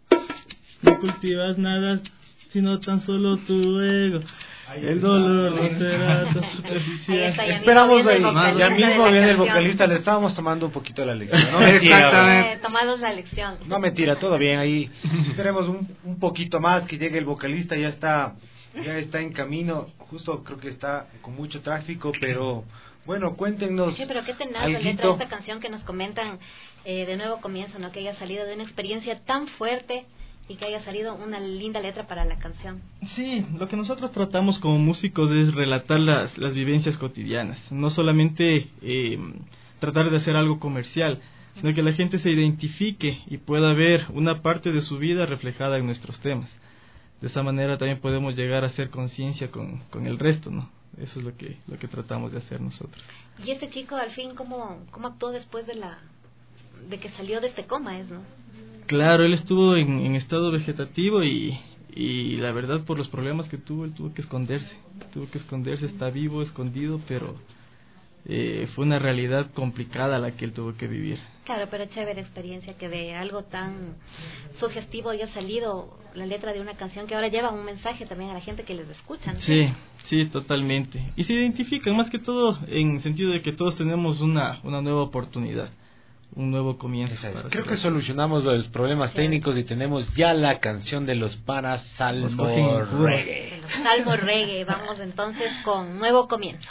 No cultivas nada sino tan solo tu ego. El dolor no será tan superficial. Esperamos ahí, ya mismo viene el vocalista, le estábamos tomando un poquito la lección. No mentira, eh, tomados la lección. No mentira, todo bien ahí. Esperemos un, un poquito más que llegue el vocalista, ya está, ya está en camino. Justo creo que está con mucho tráfico, pero bueno, cuéntenos. Sí, pero qué tenaz la letra de esta canción que nos comentan eh, de nuevo comienzo, ¿no? Que haya salido de una experiencia tan fuerte y que haya salido una linda letra para la canción. Sí, lo que nosotros tratamos como músicos es relatar las, las vivencias cotidianas, no solamente eh, tratar de hacer algo comercial, sino que la gente se identifique y pueda ver una parte de su vida reflejada en nuestros temas. De esa manera también podemos llegar a hacer conciencia con, con el resto, ¿no? Eso es lo que lo que tratamos de hacer nosotros. Y este chico, al fin, ¿cómo, cómo actuó después de la de que salió de este coma, es, no? Claro, él estuvo en, en estado vegetativo y, y la verdad por los problemas que tuvo, él tuvo que esconderse, tuvo que esconderse, está vivo, escondido, pero eh, fue una realidad complicada la que él tuvo que vivir. Claro, pero chévere experiencia que de algo tan sugestivo haya salido la letra de una canción que ahora lleva un mensaje también a la gente que les escucha, ¿no? Sí, sí, totalmente. Y se identifican más que todo en sentido de que todos tenemos una, una nueva oportunidad. Un nuevo comienzo. Creo que solucionamos los problemas sí. técnicos y tenemos ya la canción de los panas Salmo Reggae. Los Salmo Reggae. Vamos entonces con Nuevo Comienzo.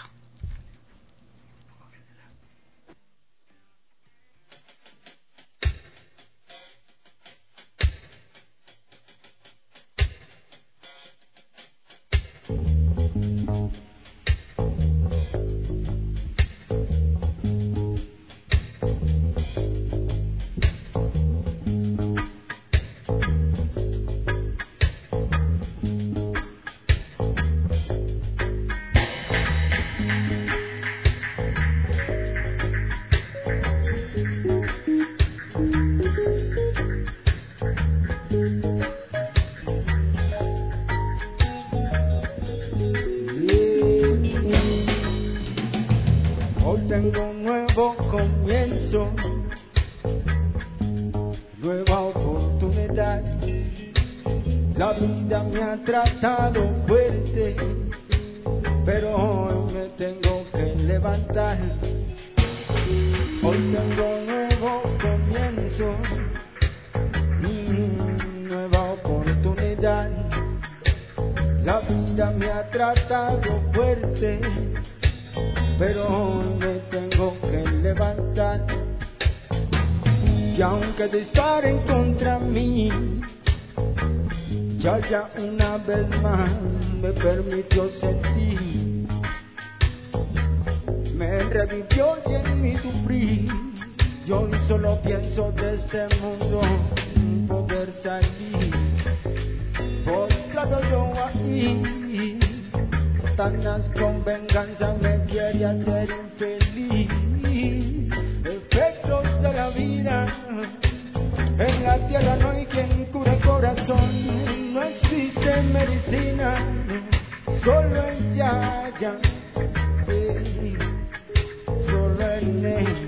solo ella, ya, eh, solo el ne,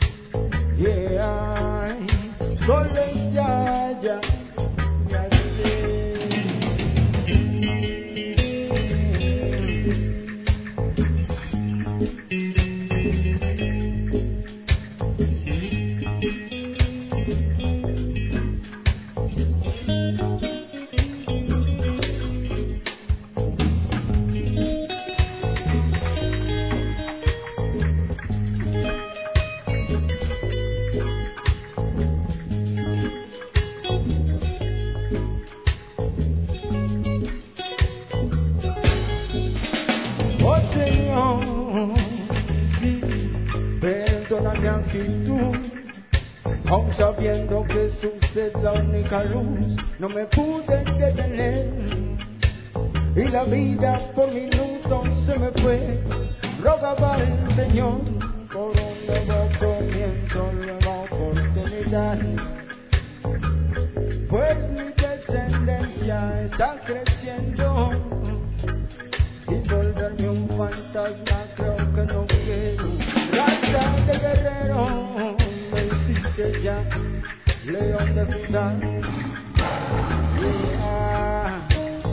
yeah, solo ella, ya, ya, mi actitud, aun sabiendo que es usted la única luz, no me pude detener y la vida por minutos se me fue. Rogaba al Señor por un nuevo comienzo, nueva oportunidad, pues mi descendencia está creciendo y volverme un fantasma creo que no quiero. Raza de guerrero, me hiciste ya león de Judá. Yeah.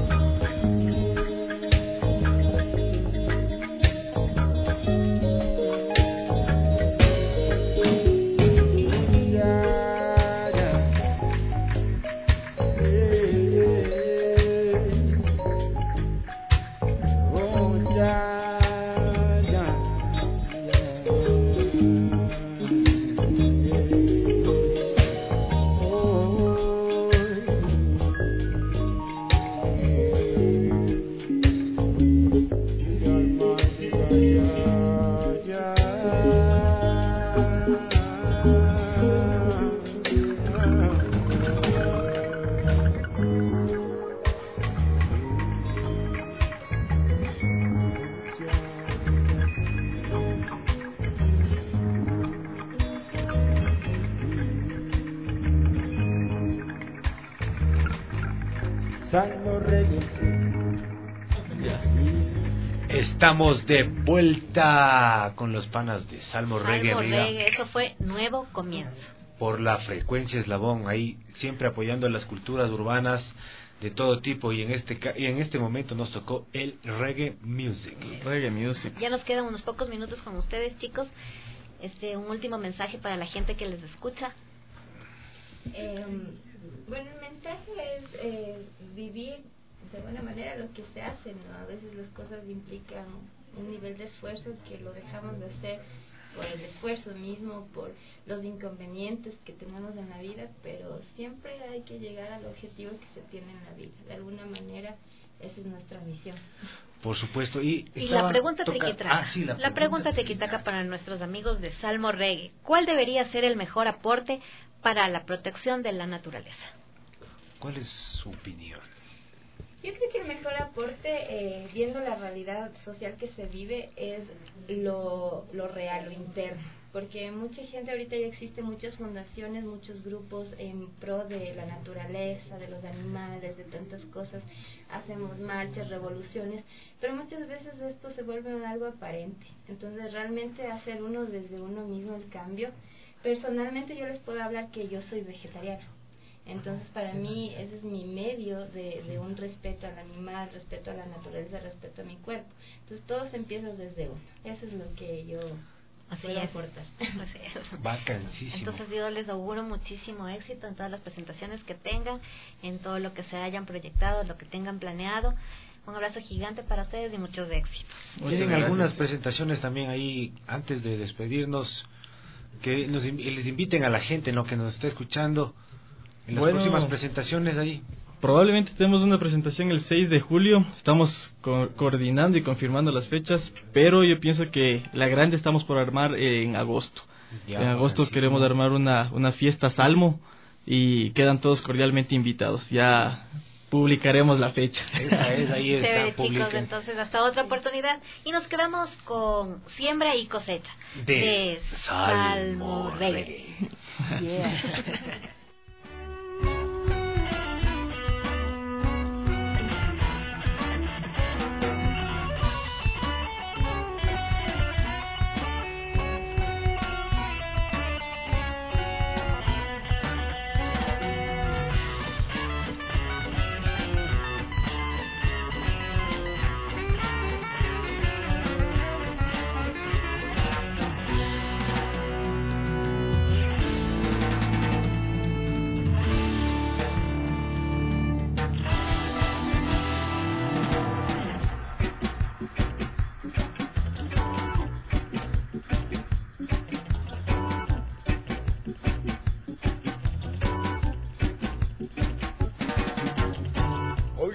Estamos de vuelta con los panas de Salmo, Salmo Reggae, amiga. Reggae, eso fue nuevo comienzo. Por la frecuencia Eslabón, ahí siempre apoyando las culturas urbanas de todo tipo, y en este ca- y en este momento nos tocó el reggae music. Reggae music. Ya nos quedan unos pocos minutos con ustedes, chicos. Este, un último mensaje para la gente que les escucha. Eh, bueno, el mensaje es eh, vivir de buena manera lo que se hace, ¿no? A veces las cosas implican un nivel de esfuerzo que lo dejamos de hacer por el esfuerzo mismo, por los inconvenientes que tenemos en la vida, pero siempre hay que llegar al objetivo que se tiene en la vida. De alguna manera, esa es nuestra misión. Por supuesto. Y, y la pregunta toca... tequitaca. Ah, sí, la, la pregunta tequitaca para nuestros amigos de Salmo Reggae. ¿Cuál debería ser el mejor aporte para la protección de la naturaleza? ¿Cuál es su opinión? Yo creo que el mejor aporte, eh, viendo la realidad social que se vive, es lo, lo real, lo interno. Porque mucha gente, ahorita ya existen muchas fundaciones, muchos grupos en pro de la naturaleza, de los animales, de tantas cosas. Hacemos marchas, revoluciones, pero muchas veces esto se vuelve algo aparente. Entonces realmente hacer uno desde uno mismo el cambio. Personalmente yo les puedo hablar que yo soy vegetariana. Entonces para mí ese es mi medio de, de un respeto al animal, respeto a la naturaleza, respeto a mi cuerpo. Entonces todo se empieza desde uno. Eso es lo que yo Así puedo es. aportar. Así es. Vacancísimo. Entonces yo les auguro muchísimo éxito en todas las presentaciones que tengan, en todo lo que se hayan proyectado, lo que tengan planeado. Un abrazo gigante para ustedes y muchos éxitos. Tienen algunas presentaciones también ahí, antes de despedirnos, que nos, les inviten a la gente, ¿no?, que nos está escuchando. En las Bueno, próximas presentaciones ahí. Probablemente tenemos una presentación el seis de julio. Estamos co- coordinando y confirmando las fechas, pero yo pienso que la grande estamos por armar en agosto. Ya, en agosto queremos armar una, una fiesta Salmo y quedan todos cordialmente invitados. Ya publicaremos la fecha. Esa es, ahí está. Chévere, chicos, publiquen. entonces hasta otra oportunidad. Y nos quedamos con Siembra y Cosecha De de Salmo Reggae. Yeah.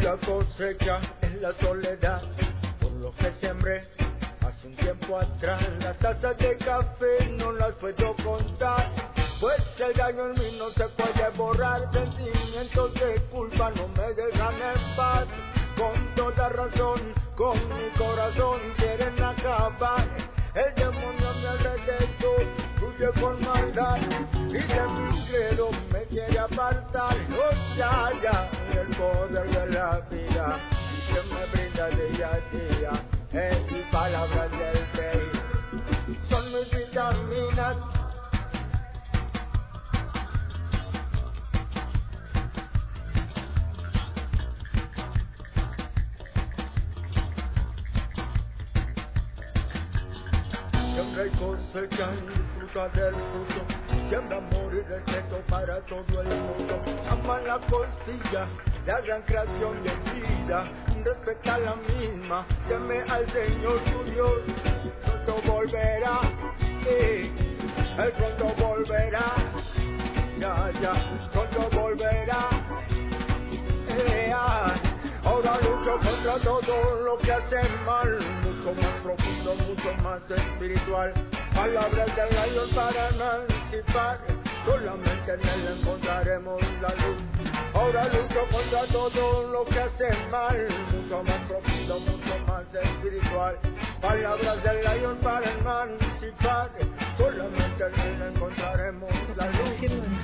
la cosecha en la soledad, por lo que sembré hace un tiempo atrás. Las tazas de café no las puedo contar, pues el daño en mí no se puede borrar. Sentimientos de culpa no me dejan en paz. Con toda razón, con mi corazón quieren acabar. El demonio me alrededor fluye con maldad, y de mi credo me quiere apartar. Oh, ya, ya, el poder de la vida que me brinda día a día, es mi palabra del rey, son mis vitaminas. Siembra y cosecha y disfruta del fruto, siembra, amor y respeto para todo el mundo. Ama la costilla, la gran creación de vida, respeta la misma, teme al Señor tu Dios. Pronto volverá, sí, Él pronto volverá, ya, ya, pronto volverá, eh, ah. Ahora lucho contra todo lo que hace mal, mucho más profundo, mucho más espiritual. Palabras del Dios para emancipar, solamente en Él encontraremos la luz. Ahora lucho contra todo lo que hace mal, mucho más profundo, mucho más espiritual. Palabras del Dios para emancipar, solamente en Él encontraremos la luz.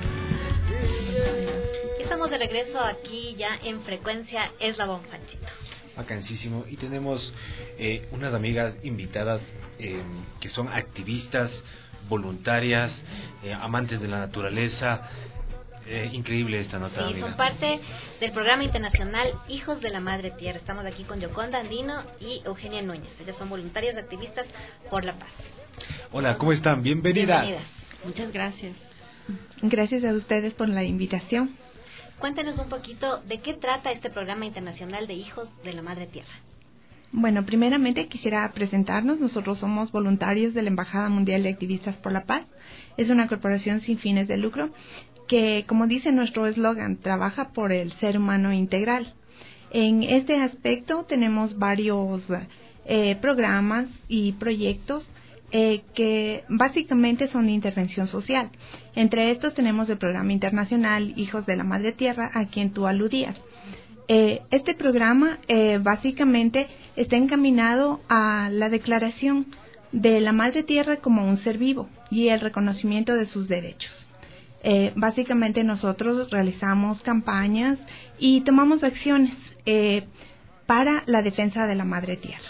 Estamos de regreso aquí ya en Frecuencia Eslabón, Panchito. Bacanísimo. Y tenemos eh, unas amigas invitadas eh, que son activistas, voluntarias, eh, amantes de la naturaleza. Eh, increíble esta nota. Sí, amiga. Son parte del programa internacional Hijos de la Madre Tierra. Estamos aquí con Yoconda Andino y Eugenia Núñez. Ellas son voluntarias activistas por la paz. Hola, ¿cómo están? Bienvenidas. Bienvenidas. Muchas gracias. Gracias a ustedes por la invitación. Cuéntenos un poquito de qué trata este programa internacional de Hijos de la Madre Tierra. Bueno, primeramente quisiera presentarnos. Nosotros somos voluntarios de la Embajada Mundial de Activistas por la Paz. Es una corporación sin fines de lucro que, como dice nuestro eslogan, trabaja por el ser humano integral. En este aspecto tenemos varios eh, programas y proyectos Eh, que básicamente son de intervención social. Entre estos tenemos el programa internacional Hijos de la Madre Tierra, a quien tú aludías. Eh, este programa eh, básicamente está encaminado a la declaración de la Madre Tierra como un ser vivo y el reconocimiento de sus derechos. Eh, básicamente nosotros realizamos campañas y tomamos acciones eh, para la defensa de la Madre Tierra.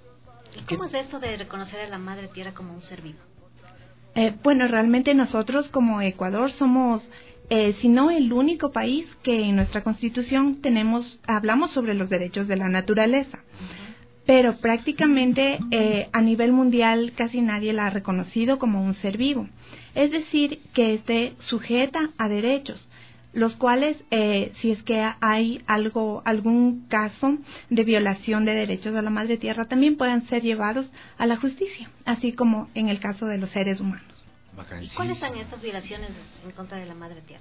¿Y cómo es esto de reconocer a la Madre Tierra como un ser vivo? Eh, bueno, realmente nosotros como Ecuador somos, eh, si no el único país que en nuestra Constitución tenemos, hablamos sobre los derechos de la naturaleza. Uh-huh. Pero prácticamente eh, a nivel mundial casi nadie la ha reconocido como un ser vivo. Es decir, que esté sujeta a derechos, los cuales, eh, si es que hay algo, algún caso de violación de derechos de la Madre Tierra, también puedan ser llevados a la justicia, así como en el caso de los seres humanos. ¿Y cuáles son estas violaciones en contra de la Madre Tierra?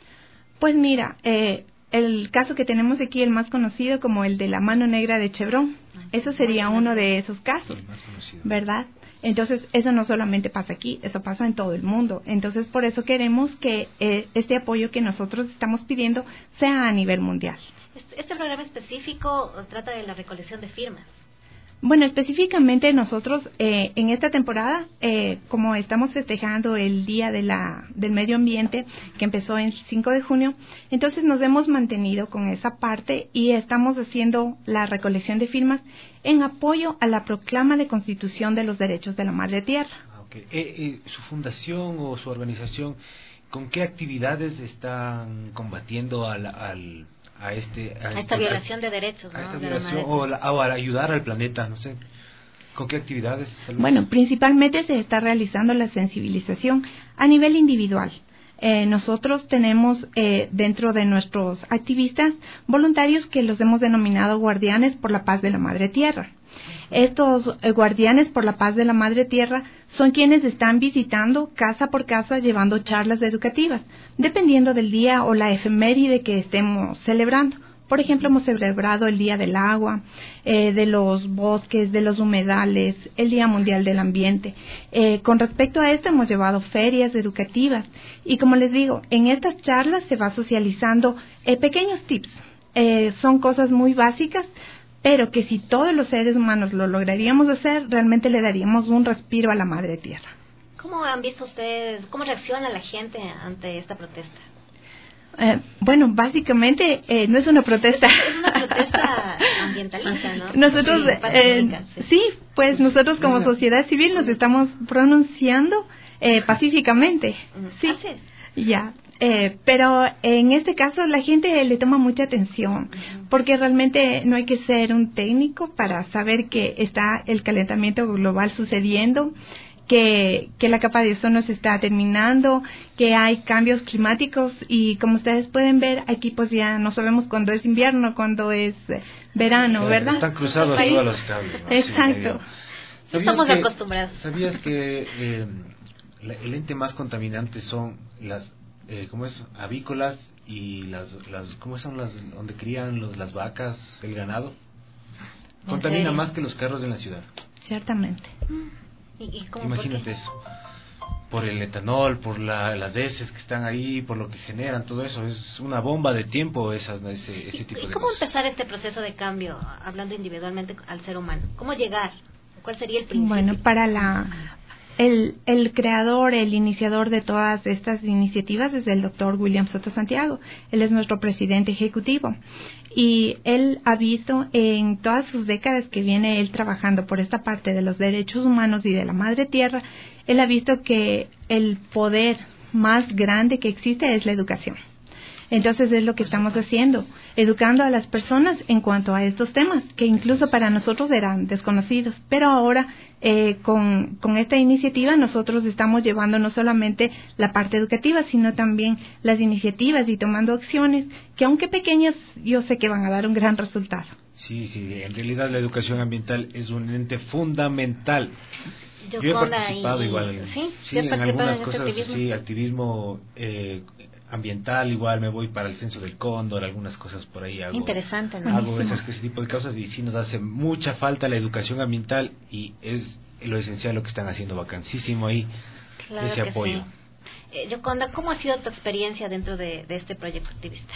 Pues mira, eh, el caso que tenemos aquí, el más conocido como el de la mano negra de Chevron, eso sería uno de esos casos, ¿verdad? Entonces, eso no solamente pasa aquí, eso pasa en todo el mundo. Entonces, por eso queremos que eh, este apoyo que nosotros estamos pidiendo sea a nivel mundial. Este programa específico trata de la recolección de firmas. Bueno, específicamente nosotros eh, en esta temporada, eh, como estamos festejando el Día de la, del Medio Ambiente, que empezó el cinco de junio, entonces nos hemos mantenido con esa parte y estamos haciendo la recolección de firmas en apoyo a la proclama de Constitución de los Derechos de la Madre Tierra. Okay. Eh, eh, ¿Su fundación o su organización, con qué actividades están combatiendo al... al a este a, a esta este, violación a, de derechos, ¿no? a esta de violación o, la, o a ayudar al planeta, no sé, ¿con qué actividades? Bueno, principalmente se está realizando la sensibilización a nivel individual. Eh, nosotros tenemos eh, dentro de nuestros activistas voluntarios que los hemos denominado guardianes por la paz de la Madre Tierra. Estos eh, guardianes por la paz de la Madre Tierra son quienes están visitando casa por casa llevando charlas educativas, dependiendo del día o la efeméride que estemos celebrando. Por ejemplo, hemos celebrado el Día del Agua, eh, de los bosques, de los humedales, el Día Mundial del Ambiente. Eh, con respecto a esto, hemos llevado ferias educativas. Y como les digo, en estas charlas se va socializando eh, pequeños tips. Eh, son cosas muy básicas, pero que si todos los seres humanos lo lograríamos hacer, realmente le daríamos un respiro a la Madre Tierra. ¿Cómo han visto ustedes, cómo reacciona la gente ante esta protesta? Eh, bueno, básicamente eh, no es una protesta. Es una protesta ambientalista, ¿no? Nosotros, sí, eh, sí, pues nosotros como sociedad civil nos estamos pronunciando eh, pacíficamente. Sí, ya. Eh, pero en este caso la gente le toma mucha atención, porque realmente no hay que ser un técnico para saber que está el calentamiento global sucediendo, que, que la capa de ozono se está terminando, que hay cambios climáticos y como ustedes pueden ver, aquí pues ya no sabemos cuándo es invierno, cuándo es verano, ¿verdad? Están cruzados todos los cables, ¿no? Exacto. Sí, estamos que, acostumbrados. ¿Sabías que eh, el ente más contaminante son las, eh, ¿cómo es? Avícolas y las, las, ¿cómo son las, donde crían los, las vacas, el ganado? Contamina más que los carros en la ciudad. Ciertamente. ¿Y, y cómo, Imagínate eso. Por el etanol, por la, las heces que están ahí, por lo que generan, todo eso. Es una bomba de tiempo esa, ese, ese tipo ¿Y de cómo cosas. empezar este proceso de cambio, hablando individualmente al ser humano? ¿Cómo llegar? ¿Cuál sería el principio? Bueno, para la... El, el creador, el iniciador de todas estas iniciativas es el doctor William Soto Santiago. Él es nuestro presidente ejecutivo. Y él ha visto en todas sus décadas que viene él trabajando por esta parte de los derechos humanos y de la madre tierra, él ha visto que el poder más grande que existe es la educación. Entonces es lo que estamos haciendo, educando a las personas en cuanto a estos temas, que incluso para nosotros eran desconocidos. Pero ahora, eh, con, con esta iniciativa, nosotros estamos llevando no solamente la parte educativa, sino también las iniciativas y tomando acciones que, aunque pequeñas, yo sé que van a dar un gran resultado. Sí, sí, en realidad la educación ambiental es un ente fundamental. Yo, yo he participado y, igual, sí, sí, en algunas en cosas, activismo? sí, activismo eh, ambiental, igual me voy para el censo del cóndor, algunas cosas por ahí hago. Interesante, ¿no? Hago esas, ese tipo de cosas y sí nos hace mucha falta la educación ambiental y es lo esencial lo que están haciendo, vacancísimo ahí, claro ese apoyo. Sí. Eh, Yoconda, ¿cómo ha sido tu experiencia dentro de, de este proyecto activista?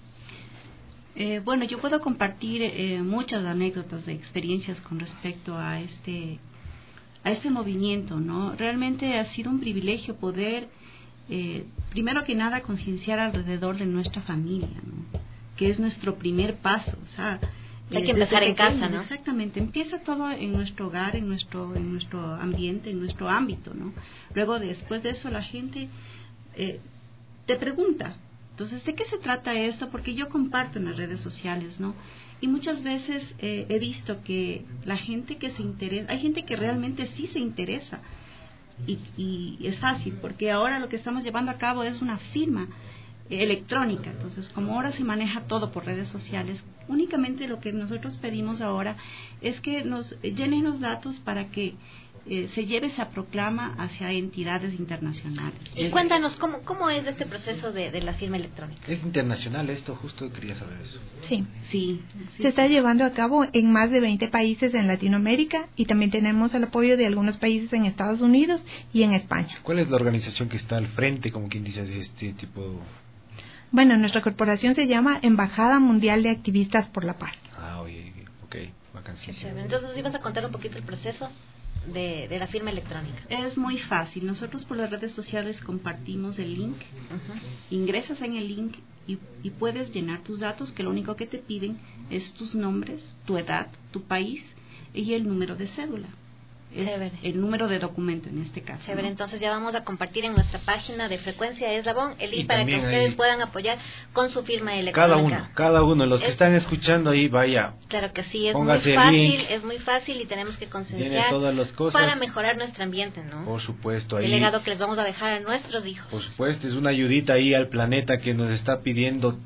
Eh, bueno, yo puedo compartir eh, muchas anécdotas de experiencias con respecto a este a este movimiento, ¿no? Realmente ha sido un privilegio poder Eh, primero que nada concienciar alrededor de nuestra familia, ¿no? Que es nuestro primer paso, o sea, hay eh, que empezar en casa, ¿no? Exactamente, empieza todo en nuestro hogar, en nuestro en nuestro ambiente, en nuestro ámbito, ¿no? Luego después de eso la gente eh, te pregunta, entonces, ¿de qué se trata esto? Porque yo comparto en las redes sociales, ¿no? Y muchas veces eh, he visto que la gente que se interesa, hay gente que realmente sí se interesa. Y, y es fácil porque ahora lo que estamos llevando a cabo es una firma electrónica, entonces como ahora se maneja todo por redes sociales, únicamente lo que nosotros pedimos ahora es que nos llenen los datos para que eh, se lleve esa proclama hacia entidades internacionales. Y cuéntanos, ¿cómo, cómo es este proceso de, de la firma electrónica? ¿Es internacional esto? Justo quería saber eso. Sí, sí, sí se está llevando a cabo en más de veinte países en Latinoamérica y también tenemos el apoyo de algunos países en Estados Unidos y en España. ¿Cuál es la organización que está al frente, como quien dice, de este tipo? Bueno, nuestra corporación se llama Embajada Mundial de Activistas por la Paz. Ah, oye, ok, vacancísimo. Entonces, ¿ibas a contar un poquito el proceso de, de la firma electrónica? Es muy fácil. Nosotros por las redes sociales compartimos el link. Uh-huh. Ingresas en el link y, y puedes llenar tus datos, que lo único que te piden es tus nombres, tu edad, tu país y el número de cédula. Es el número de documento en este caso. Chévere, ¿no? Entonces ya vamos a compartir en nuestra página de Frecuencia Eslabón el link para que ustedes puedan apoyar con su firma electrónica. Cada uno, cada uno, los es, que están escuchando ahí, vaya. Claro que sí, es muy fácil, es muy fácil y tenemos que concienciar todas las cosas para mejorar nuestro ambiente, ¿no? Por supuesto. Ahí, el legado que les vamos a dejar a nuestros hijos. Por supuesto, es una ayudita ahí al planeta que nos está pidiendo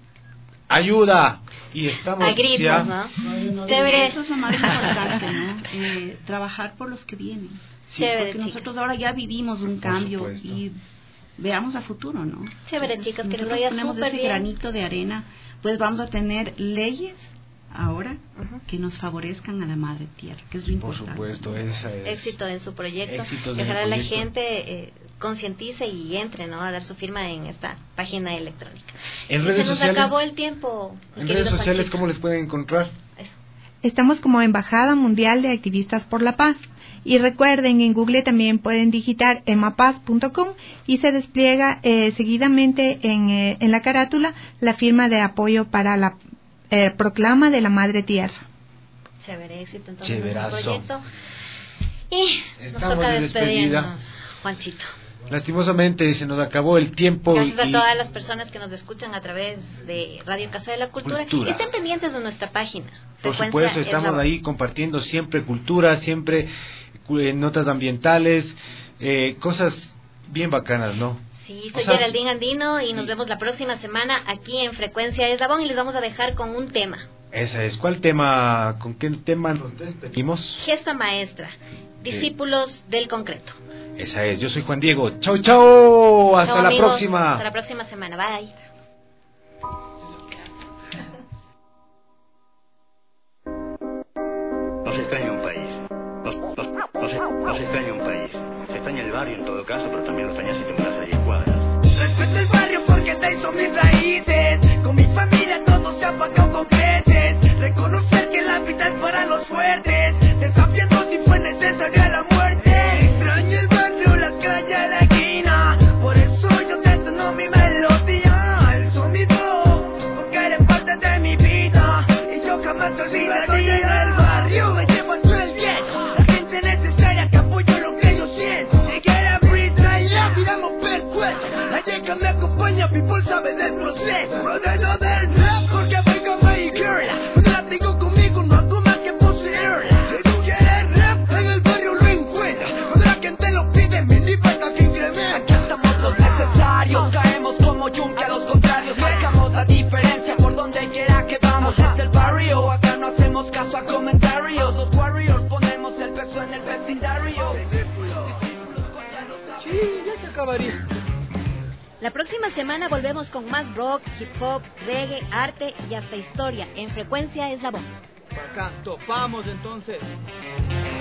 ayuda y estamos a gritos, ya, ¿no? Chévere, eso es lo más importante, ¿no? Eh, trabajar por los que vienen. Sí, Chévere, porque nosotros ahora ya vivimos un cambio y veamos a futuro, ¿no? Chévere, Entonces, chicas, que les nosotros vaya ponemos súper ese bien. granito de arena, pues vamos a tener leyes ahora Ujú. que nos favorezcan a la madre tierra, que es lo Por importante. supuesto, esa es. Éxito en su proyecto. Éxitos Que en el ojalá la proyecto. gente eh, concientice y entre, ¿no? A dar su firma en esta página electrónica. En Y redes se nos sociales. acabó el tiempo. mi En querido redes sociales, Panchito. ¿cómo les pueden encontrar? Estamos como Embajada Mundial de Activistas por la Paz. Y recuerden, en Google también pueden digitar emapaz punto com y se despliega eh, seguidamente en, eh, en la carátula la firma de apoyo para la eh, proclama de la Madre Tierra. Chévere, éxito entonces en Chéverazo. su proyecto. Y nos Estamos toca de despedida. despedirnos, Juanchito. Lastimosamente se nos acabó el tiempo. Gracias a y- todas las personas que nos escuchan a través de Radio Casa de la Cultura. Cultura. Estén pendientes de nuestra página. Por Frecuencia supuesto, es estamos la- ahí compartiendo siempre cultura, siempre cu- eh, notas ambientales, eh, cosas bien bacanas, ¿no? Sí, O soy sea, Geraldine Andino y nos vemos la próxima semana aquí en Frecuencia Eslabón y les vamos a dejar con un tema. Esa es. ¿Cuál tema, con qué tema nos despedimos? Gesta maestra, discípulos del concreto. Esa es. Yo soy Juan Diego. Chau, chau. Hasta Chao, la amigos. próxima. Hasta la próxima semana. Bye. Nos extraña un país. Nos, nos, nos, nos extraña un país. Se extraña el barrio en todo caso, pero también lo extraña si te mudas a diez cuadras. Respeto el barrio porque de ahí son mis raíces. Con mi familia todo se ha pagado con creces. Reconocer que la vida es para los fuertes. Desafiando si fue necesaria la muerte. Extraño el barrio, la calle, la esquina. Por eso yo detono mi melodía. Alzo mi voz porque eres parte de mi vida. Y yo jamás te olvidaría. En el barrio me llevo todo el viento. La gente necesaria que apoya lo que yo siento. Si quiere freestyle, la miramos percueso. La llega me acompaña, people sabe del proceso. Rodeo del rap porque vengo a girl. Cuando la tengo conmigo no hago más que poseerla. Si tú quieres rap, en el barrio lo encuentras. Cuando la gente lo pide, mi libertad que incrementa. Aquí estamos los necesarios, caemos como yunque a los contrarios. Marcamos la diferencia por donde quiera que vamos. Es el barrio, acá no hacemos caso a comentarios. Los warriors ponemos el peso en el vecindario. Sí, ya se acabaría. La próxima semana volvemos con más rock, hip hop, reggae, arte y hasta historia en Frecuencia Eslabón. Bacán, topamos entonces.